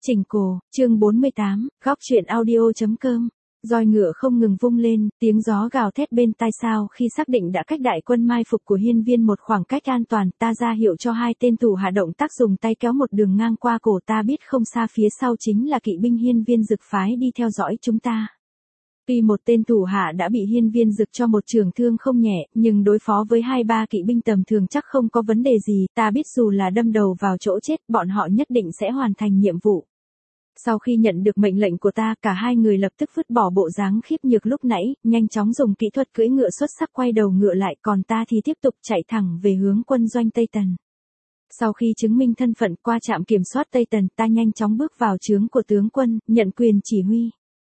Chỉnh cổ, chương 48, góc truyện audio.com. Roi ngựa không ngừng vung lên, tiếng gió gào thét bên tai sao khi xác định đã cách đại quân mai phục của hiên viên một khoảng cách an toàn, ta ra hiệu cho hai tên thủ hạ động tác dùng tay kéo một đường ngang qua cổ ta, biết không xa phía sau chính là kỵ binh hiên viên dực phái đi theo dõi chúng ta. Tuy một tên thủ hạ đã bị hiên viên dực cho một trường thương không nhẹ, nhưng đối phó với 2-3 kỵ binh tầm thường chắc không có vấn đề gì, ta biết dù là đâm đầu vào chỗ chết, bọn họ nhất định sẽ hoàn thành nhiệm vụ. Sau khi nhận được mệnh lệnh của ta, cả hai người lập tức vứt bỏ bộ dáng khiếp nhược lúc nãy, nhanh chóng dùng kỹ thuật cưỡi ngựa xuất sắc quay đầu ngựa lại, còn ta thì tiếp tục chạy thẳng về hướng quân doanh Tây Tần. Sau khi chứng minh thân phận qua trạm kiểm soát Tây Tần, ta nhanh chóng bước vào trướng của tướng quân, nhận quyền chỉ huy.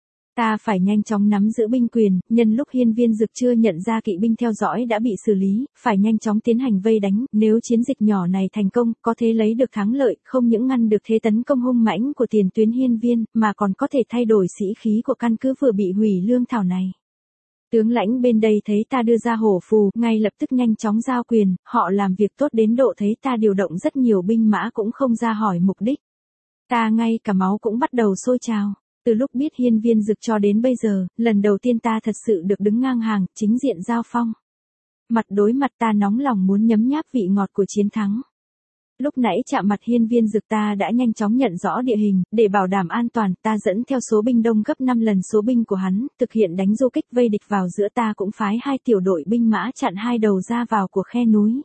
Ta phải nhanh chóng nắm giữ binh quyền, nhân lúc hiên viên dực chưa nhận ra kỵ binh theo dõi đã bị xử lý, phải nhanh chóng tiến hành vây đánh, nếu chiến dịch nhỏ này thành công, có thể lấy được thắng lợi, không những ngăn được thế tấn công hung mãnh của tiền tuyến hiên viên, mà còn có thể thay đổi sĩ khí của căn cứ vừa bị hủy lương thảo này. Tướng lãnh bên đây thấy ta đưa ra hổ phù, ngay lập tức nhanh chóng giao quyền, họ làm việc tốt đến độ thấy ta điều động rất nhiều binh mã cũng không ra hỏi mục đích. Ta ngay cả máu cũng bắt đầu sôi trào. Từ lúc biết hiên viên dực cho đến bây giờ, lần đầu tiên ta thật sự được đứng ngang hàng, chính diện giao phong. Mặt đối mặt ta nóng lòng muốn nhấm nháp vị ngọt của chiến thắng. Lúc nãy chạm mặt hiên viên dực ta đã nhanh chóng nhận rõ địa hình, để bảo đảm an toàn ta dẫn theo số binh đông gấp 5 lần số binh của hắn, thực hiện đánh du kích vây địch vào giữa, ta cũng phái 2 tiểu đội binh mã chặn 2 đầu ra vào của khe núi.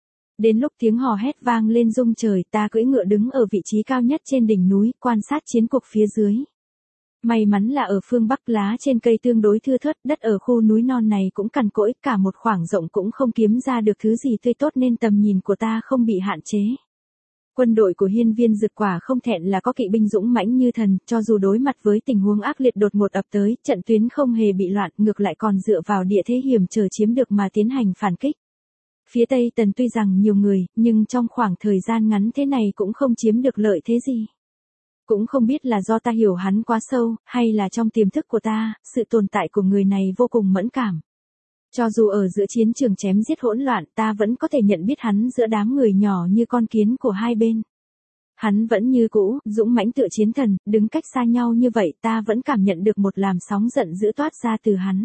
Đến lúc tiếng hò hét vang lên rung trời, ta cưỡi ngựa đứng ở vị trí cao nhất trên đỉnh núi, quan sát chiến cục phía dưới. May mắn là ở phương Bắc lá trên cây tương đối thưa thớt, đất ở khu núi non này cũng cằn cỗi, cả một khoảng rộng cũng không kiếm ra được thứ gì tươi tốt nên tầm nhìn của ta không bị hạn chế. Quân đội của hiên viên dực quả không thẹn là có kỵ binh dũng mãnh như thần, cho dù đối mặt với tình huống ác liệt đột ngột ập tới, trận tuyến không hề bị loạn, ngược lại còn dựa vào địa thế hiểm trở chiếm được mà tiến hành phản kích. Phía Tây Tần tuy rằng nhiều người, nhưng trong khoảng thời gian ngắn thế này cũng không chiếm được lợi thế gì. Cũng không biết là do ta hiểu hắn quá sâu, hay là trong tiềm thức của ta, sự tồn tại của người này vô cùng mẫn cảm. Cho dù ở giữa chiến trường chém giết hỗn loạn, ta vẫn có thể nhận biết hắn giữa đám người nhỏ như con kiến của hai bên. Hắn vẫn như cũ, dũng mãnh tựa chiến thần, đứng cách xa nhau như vậy ta vẫn cảm nhận được một làn sóng giận dữ toát ra từ hắn.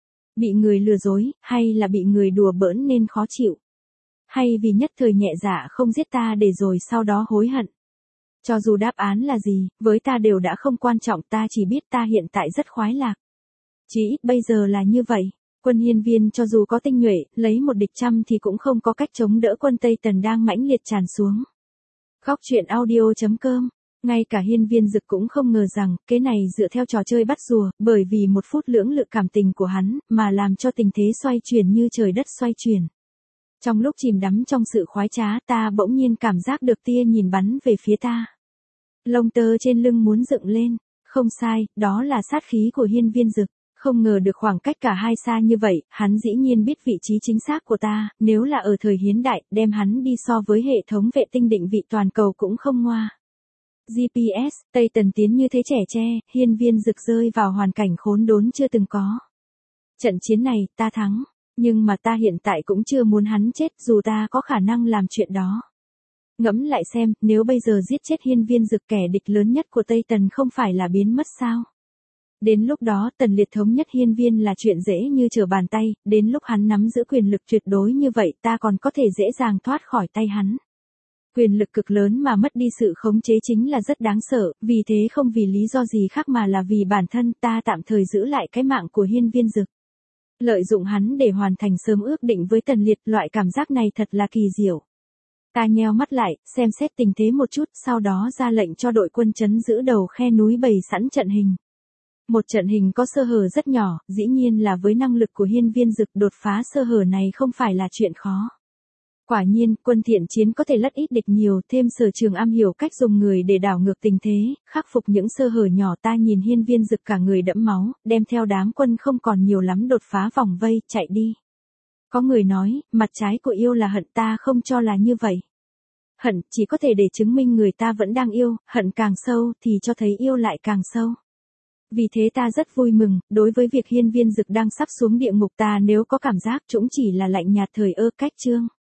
Bị người lừa dối, hay là bị người đùa bỡn nên khó chịu. Hay vì nhất thời nhẹ dạ không giết ta để rồi sau đó hối hận. Cho dù đáp án là gì, với ta đều đã không quan trọng, ta chỉ biết ta hiện tại rất khoái lạc. Chỉ ít bây giờ là như vậy. Quân hiên viên cho dù có tinh nhuệ, lấy một địch trăm thì cũng không có cách chống đỡ quân Tây Tần đang mãnh liệt tràn xuống. Góc truyện audio.com. Ngay cả hiên viên dực cũng không ngờ rằng, cái này dựa theo trò chơi bắt rùa, bởi vì một phút lưỡng lự cảm tình của hắn, mà làm cho tình thế xoay chuyển như trời đất xoay chuyển. Trong lúc chìm đắm trong sự khoái trá, ta bỗng nhiên cảm giác được tia nhìn bắn về phía ta. Lông tơ trên lưng muốn dựng lên, không sai, đó là sát khí của hiên viên dực. Không ngờ được khoảng cách cả hai xa như vậy, hắn dĩ nhiên biết vị trí chính xác của ta, nếu là ở thời hiến đại, đem hắn đi so với hệ thống vệ tinh định vị toàn cầu cũng không ngoa. GPS, Tây Tần tiến như thế trẻ tre, hiên viên dực rơi vào hoàn cảnh khốn đốn chưa từng có. Trận chiến này, ta thắng. Nhưng mà ta hiện tại cũng chưa muốn hắn chết, dù ta có khả năng làm chuyện đó. Ngẫm lại xem, nếu bây giờ giết chết hiên viên dực, kẻ địch lớn nhất của Tây Tần không phải là biến mất sao? Đến lúc đó Tần Liệt thống nhất hiên viên là chuyện dễ như trở bàn tay, đến lúc hắn nắm giữ quyền lực tuyệt đối như vậy ta còn có thể dễ dàng thoát khỏi tay hắn. Quyền lực cực lớn mà mất đi sự khống chế chính là rất đáng sợ, vì thế không vì lý do gì khác mà là vì bản thân ta tạm thời giữ lại cái mạng của hiên viên dực. Lợi dụng hắn để hoàn thành sớm ước định với Tần Liệt, loại cảm giác này thật là kỳ diệu. Ta nheo mắt lại, xem xét tình thế một chút, sau đó ra lệnh cho đội quân trấn giữ đầu khe núi bày sẵn trận hình. Một trận hình có sơ hở rất nhỏ, dĩ nhiên là với năng lực của hiên viên dực đột phá sơ hở này không phải là chuyện khó. Quả nhiên, quân thiện chiến có thể lất ít địch nhiều, thêm sở trường am hiểu cách dùng người để đảo ngược tình thế, khắc phục những sơ hở nhỏ. Ta nhìn hiên viên dực cả người đẫm máu, đem theo đám quân không còn nhiều lắm đột phá vòng vây, chạy đi. Có người nói, mặt trái của yêu là hận, ta không cho là như vậy. Hận chỉ có thể để chứng minh người ta vẫn đang yêu, hận càng sâu thì cho thấy yêu lại càng sâu. Vì thế ta rất vui mừng, đối với việc hiên viên dực đang sắp xuống địa ngục, ta nếu có cảm giác chúng chỉ là lạnh nhạt thời cách chương.